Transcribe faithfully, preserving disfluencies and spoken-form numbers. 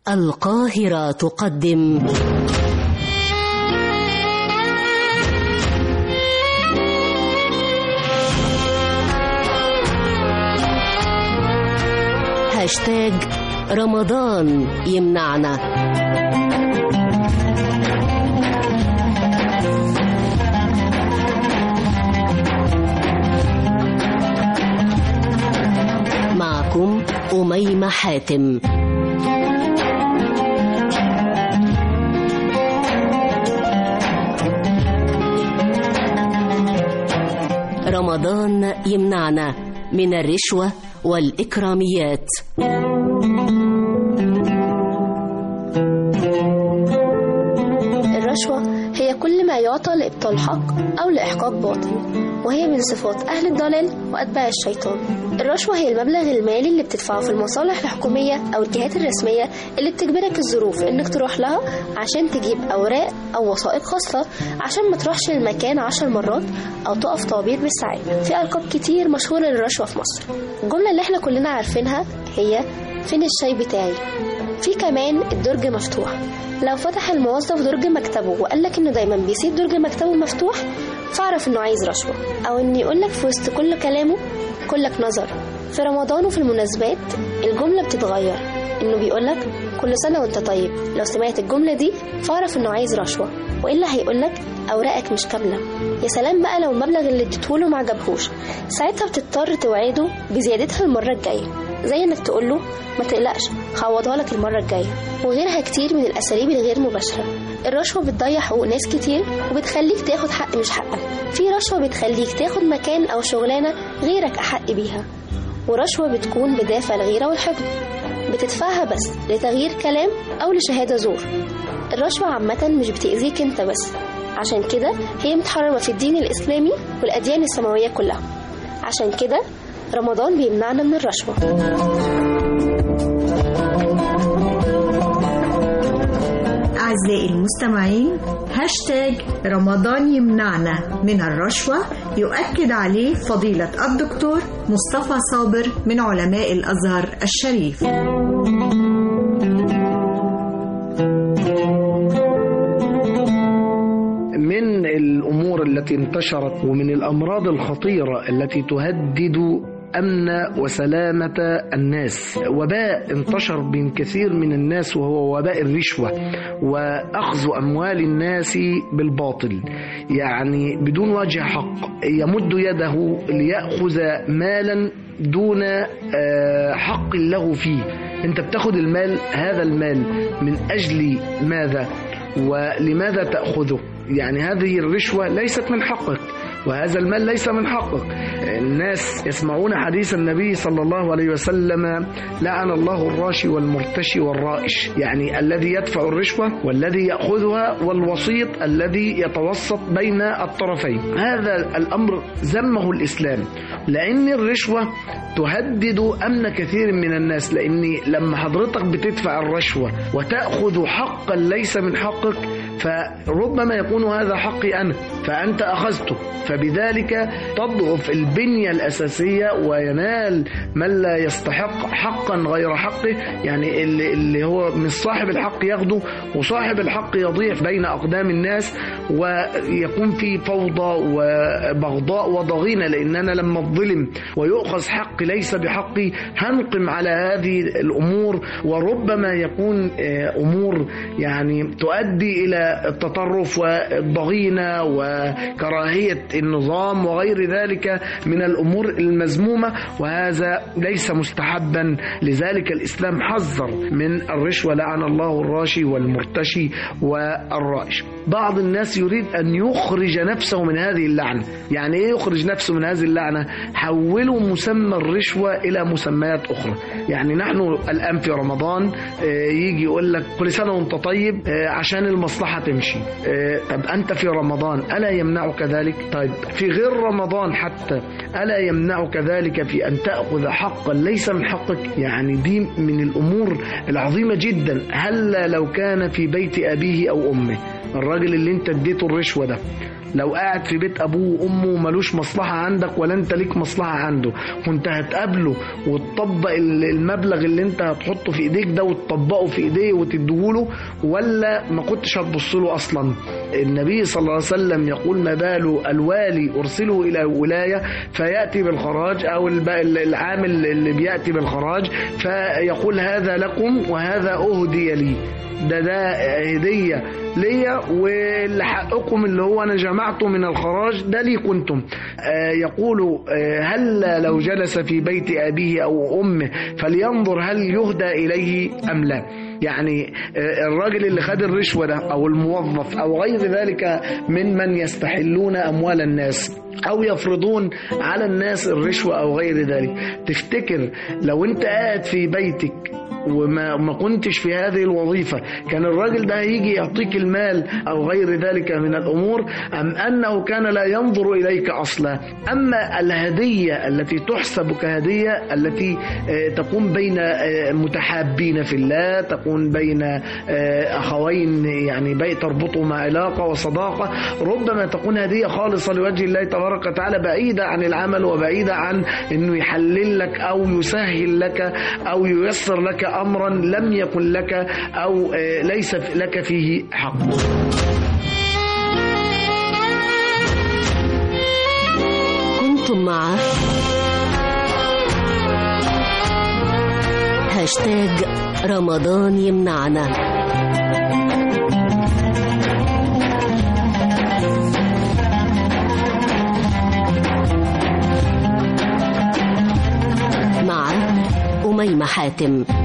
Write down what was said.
القاهرة تقدم هاشتاج رمضان يمنعنا. معكم أميمة حاتم. رمضان يمنعنا من الرشوة والإكراميات. الرشوة هي كل ما يعطى لإبطال حق أو لإحقاق باطل، وهي من صفات أهل الضلال وأتباع الشيطان. الرشوة هي المبلغ المالي اللي بتدفعه في المصالح الحكومية أو الجهات الرسمية اللي بتجبرك الظروف إنك تروح لها عشان تجيب أوراق أو وثائق خاصة، عشان ما تروحش المكان عشر مرات أو تقف طوابير بالساعات. في ألقاب كتير مشهورة للرشوة في مصر. الجملة اللي احنا كلنا عارفينها هي فين الشاي بتاعي. في كمان الدرج مفتوح. لو فتح الموظف درج مكتبه وقال لك انه دايما بيسيب درج مكتبه مفتوح، فاعرف انه عايز رشوة. او انه يقول لك في وسط كل كلامه كلك نظر. في رمضان وفي المناسبات الجملة بتتغير، انه بيقول لك كل سنة وانت طيب. لو سمعت الجملة دي فاعرف انه عايز رشوة، والا هيقول لك اوراقك مش كاملة. يا سلام بقى لو المبلغ اللي اديتهوله ما عجبهوش، ساعتها بتضطر توعده بزيادتها المرة الجاية، زي انك تقول له ما تقلقش هعوضها لك المرة الجاية، وغيرها كتير من الاساليب الغير مباشرة. الرشوة بتضيع حقوق ناس كتير وبتخليك تاخد حق مش حقك. في رشوة بتخليك تاخد مكان او شغلانة غيرك احق بيها، ورشوة بتكون بدافع الغيرة والحقد، بتدفعها بس لتغيير كلام او لشهادة زور. الرشوة عامة مش بتأذيك انت بس، عشان كده هي متحرمة في الدين الإسلامي والأديان السماوية كلها. عشان كده رمضان بيمنعنا من الرشوة. أعزائي المستمعين، هاشتاج رمضان يمنعنا من الرشوة يؤكد عليه فضيلة الدكتور مصطفى صابر من علماء الأزهر الشريف. من الأمور التي انتشرت ومن الأمراض الخطيرة التي تهدد أمن وسلامة الناس وباء انتشر بين كثير من الناس، وهو وباء الرشوة وأخذ أموال الناس بالباطل، يعني بدون وجه حق. يمد يده ليأخذ مالا دون حق له فيه. أنت بتاخد المال، هذا المال من أجل ماذا ولماذا تأخذه؟ يعني هذه الرشوة ليست من حقك، وهذا المال ليس من حقك. الناس يسمعون حديث النبي صلى الله عليه وسلم: لعن الله الراشي والمرتشي والرائش، يعني الذي يدفع الرشوة والذي يأخذها والوسيط الذي يتوسط بين الطرفين. هذا الأمر ذمه الإسلام، لأن الرشوة تهدد أمن كثير من الناس. لأن لما حضرتك بتدفع الرشوة وتأخذ حقا ليس من حقك، فربما يكون هذا حقي أنا فأنت أخذته، فبذلك تضعف البنية الأساسية وينال من لا يستحق حقا غير حقه. يعني اللي, اللي هو من صاحب الحق ياخده، وصاحب الحق يضيع بين أقدام الناس، ويكون في فوضى وبغضاء وضغينة. لأن أنا لما الظلم ويؤخذ حقي ليس بحقي هنقم على هذه الأمور، وربما يكون أمور يعني تؤدي إلى التطرف والضغينة وكراهية النظام وغير ذلك من الأمور المذمومة، وهذا ليس مستحبا. لذلك الإسلام حذر من الرشوة: لعن الله الراشي والمرتشي والرائش. بعض الناس يريد أن يخرج نفسه من هذه اللعنة. يعني إيه يخرج نفسه من هذه اللعنة؟ حولوا مسمى الرشوة إلى مسميات أخرى. يعني نحن الآن في رمضان يجي يقول لك كل سنة وانت طيب عشان المصلحة تمشي. طب أنت في رمضان ألا يمنعك ذلك؟ طيب في غير رمضان حتى ألا يمنعك ذلك في أن تأخذ حقا ليس من حقك؟ يعني دي من الأمور العظيمة جدا. هل لو كان في بيت أبيه أو أمه الراجل اللي انت اديته الرشوة ده لو قاعد في بيت ابوه وامه ملوش مصلحه عندك ولا انت ليك مصلحه عنده، كنت هتقابله وتطبق المبلغ اللي انت هتحطه في ايديك ده وتطبقه في ايديه وتديهوله، ولا ما كنتش هتبص له اصلا؟ النبي صلى الله عليه وسلم يقول: ما بال الوالي ارسله الى ولايه فياتي بالخراج، او العامل اللي بياتي بالخراج فيقول: هذا لكم وهذا اهدي لي، ده ده هديه ليا، واللي حقكم اللي هو انا جمعته من الخراج ده لي كنتم. آه يقول: آه هل لو جلس في بيت ابيه او امه فلينظر هل يهدى اليه ام لا. يعني الراجل اللي خد الرشوة ده أو الموظف أو غير ذلك من من يستحلون أموال الناس أو يفرضون على الناس الرشوة أو غير ذلك، تفتكر لو أنت قاعد في بيتك وما ما كنتش في هذه الوظيفة كان الراجل ده هيجي يعطيك المال أو غير ذلك من الأمور، أم أنه كان لا ينظر إليك أصلا؟ أما الهدية التي تحسب كهدية التي تكون بين متحابين في الله، تكون بين أخوين يعني بيت تربطهما علاقة وصداقة، ربما تكون هدية خالصة لوجه الله تبارك وتعالى، بعيدة عن العمل وبعيدة عن أنه يحلل لك أو يسهل لك أو ييسر لك أمرا لم يكن لك أو ليس لك فيه حق. كنتم مع هاشتاج رمضان يمنعنا. مع أميمة حاتم.